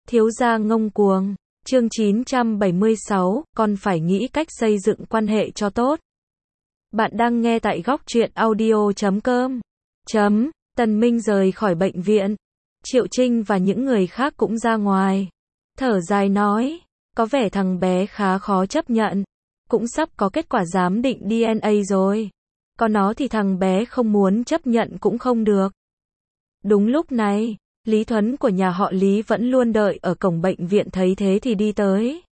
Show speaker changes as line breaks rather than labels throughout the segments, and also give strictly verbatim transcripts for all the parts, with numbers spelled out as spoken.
Thiếu gia ngông cuồng. Chương chín trăm bảy mươi sáu, con phải nghĩ cách xây dựng quan hệ cho tốt. Bạn đang nghe tại góc truyện audio chấm com. Chấm, Tần Minh rời khỏi bệnh viện. Triệu Trinh và những người khác cũng ra ngoài. Thở dài nói, có vẻ thằng bé khá khó chấp nhận. Cũng sắp có kết quả giám định đê en a rồi. Có nó thì thằng bé không muốn chấp nhận cũng không được. Đúng lúc này, Lý Thuấn của nhà họ Lý vẫn luôn đợi ở cổng bệnh viện, thấy thế thì đi tới.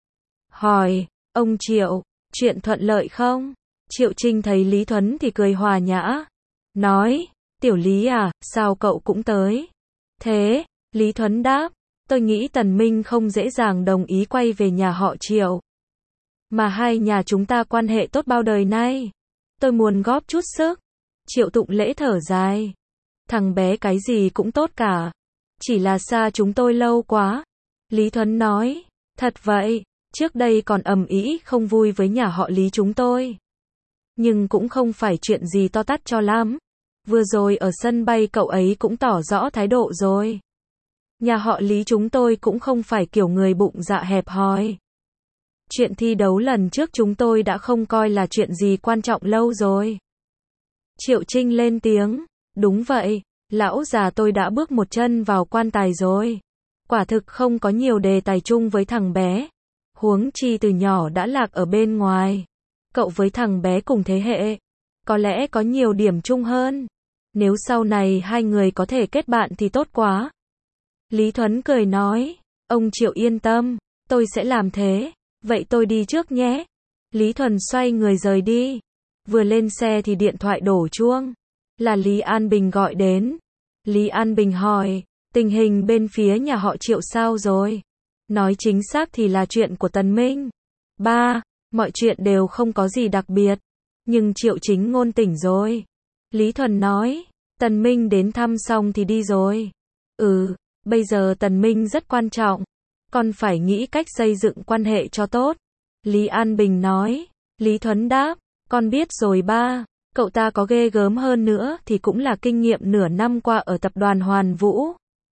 Hỏi, ông Triệu, chuyện thuận lợi không? Triệu Trinh thấy Lý Thuấn thì cười hòa nhã. Nói, tiểu Lý à, sao cậu cũng tới? Thế, Lý Thuấn đáp, tôi nghĩ Tần Minh không dễ dàng đồng ý quay về nhà họ Triệu. Mà hai nhà chúng ta quan hệ tốt bao đời nay. Tôi muốn góp chút sức. Triệu Tụng Lễ thở dài. Thằng bé cái gì cũng tốt cả. Chỉ là xa chúng tôi lâu quá. Lý Thuấn nói, thật vậy, trước đây còn ầm ĩ không vui với nhà họ Lý chúng tôi. Nhưng cũng không phải chuyện gì to tát cho lắm. Vừa rồi ở sân bay cậu ấy cũng tỏ rõ thái độ rồi. Nhà họ Lý chúng tôi cũng không phải kiểu người bụng dạ hẹp hòi. Chuyện thi đấu lần trước chúng tôi đã không coi là chuyện gì quan trọng lâu rồi. Triệu Trinh lên tiếng, đúng vậy, lão già tôi đã bước một chân vào quan tài rồi. Quả thực không có nhiều đề tài chung với thằng bé. Huống chi từ nhỏ đã lạc ở bên ngoài. Cậu với thằng bé cùng thế hệ. Có lẽ có nhiều điểm chung hơn. Nếu sau này hai người có thể kết bạn thì tốt quá. Lý Thuấn cười nói, ông Triệu yên tâm, tôi sẽ làm thế. Vậy tôi đi trước nhé. Lý Thuần xoay người rời đi. Vừa lên xe thì điện thoại đổ chuông. Là Lý An Bình gọi đến. Lý An Bình hỏi, tình hình bên phía nhà họ Triệu sao rồi? Nói chính xác thì là chuyện của Tần Minh. Ba, mọi chuyện đều không có gì đặc biệt. Nhưng Triệu Chính Ngôn tỉnh rồi. Lý Thuần nói, Tần Minh đến thăm xong thì đi rồi. Ừ, bây giờ Tần Minh rất quan trọng. Con phải nghĩ cách xây dựng quan hệ cho tốt. Lý An Bình nói. Lý Thuấn đáp, con biết rồi ba. Cậu ta có ghê gớm hơn nữa thì cũng là kinh nghiệm nửa năm qua ở tập đoàn Hoàn Vũ.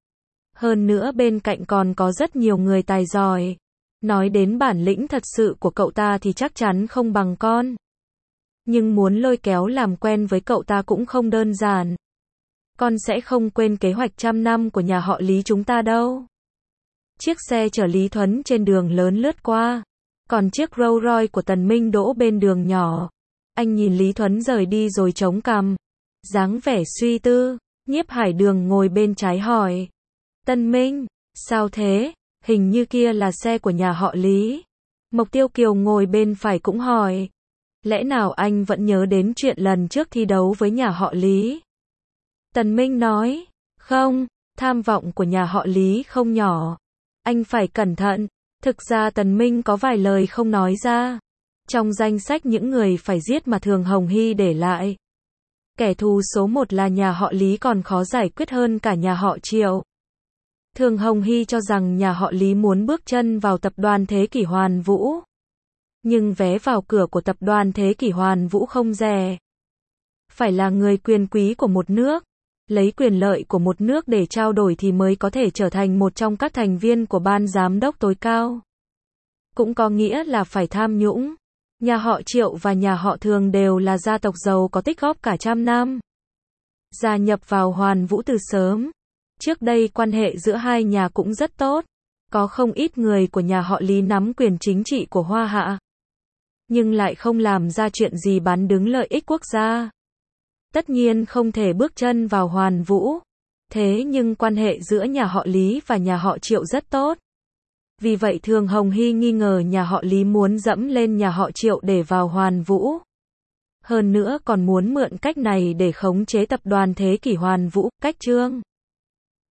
Hơn nữa bên cạnh còn có rất nhiều người tài giỏi. Nói đến bản lĩnh thật sự của cậu ta thì chắc chắn không bằng con. Nhưng muốn lôi kéo làm quen với cậu ta cũng không đơn giản. Con sẽ không quên kế hoạch trăm năm của nhà họ Lý chúng ta đâu. Chiếc xe chở Lý Thuấn trên đường lớn lướt qua. Còn chiếc Rolls Royce của Tần Minh đỗ bên đường nhỏ. Anh nhìn Lý Thuấn rời đi rồi chống cằm. Dáng vẻ suy tư. Nhiếp Hải Đường ngồi bên trái hỏi. Tần Minh, sao thế? Hình như kia là xe của nhà họ Lý. Mộc Tiêu Kiều ngồi bên phải cũng hỏi. Lẽ nào anh vẫn nhớ đến chuyện lần trước thi đấu với nhà họ Lý? Tần Minh nói. Không, tham vọng của nhà họ Lý không nhỏ. Anh phải cẩn thận. Thực ra Tần Minh có vài lời không nói ra. Trong danh sách những người phải giết mà Thường Hồng Hy để lại. Kẻ thù số một là nhà họ Lý còn khó giải quyết hơn cả nhà họ Triệu. Thường Hồng Hy cho rằng nhà họ Lý muốn bước chân vào tập đoàn Thế Kỷ Hoàn Vũ. Nhưng vé vào cửa của tập đoàn Thế Kỷ Hoàn Vũ không rẻ. Phải là người quyền quý của một nước. Lấy quyền lợi của một nước để trao đổi thì mới có thể trở thành một trong các thành viên của ban giám đốc tối cao. Cũng có nghĩa là phải tham nhũng. Nhà họ Triệu và nhà họ Thường đều là gia tộc giàu có tích góp cả trăm năm. Gia nhập vào Hoàn Vũ từ sớm. Trước đây quan hệ giữa hai nhà cũng rất tốt. Có không ít người của nhà họ Lý nắm quyền chính trị của Hoa Hạ. Nhưng lại không làm ra chuyện gì bán đứng lợi ích quốc gia. Tất nhiên không thể bước chân vào Hoàn Vũ. Thế nhưng quan hệ giữa nhà họ Lý và nhà họ Triệu rất tốt. Vì vậy Thường Hồng Hy nghi ngờ nhà họ Lý muốn dẫm lên nhà họ Triệu để vào Hoàn Vũ. Hơn nữa còn muốn mượn cách này để khống chế tập đoàn Thế Kỷ Hoàn Vũ, cách Trương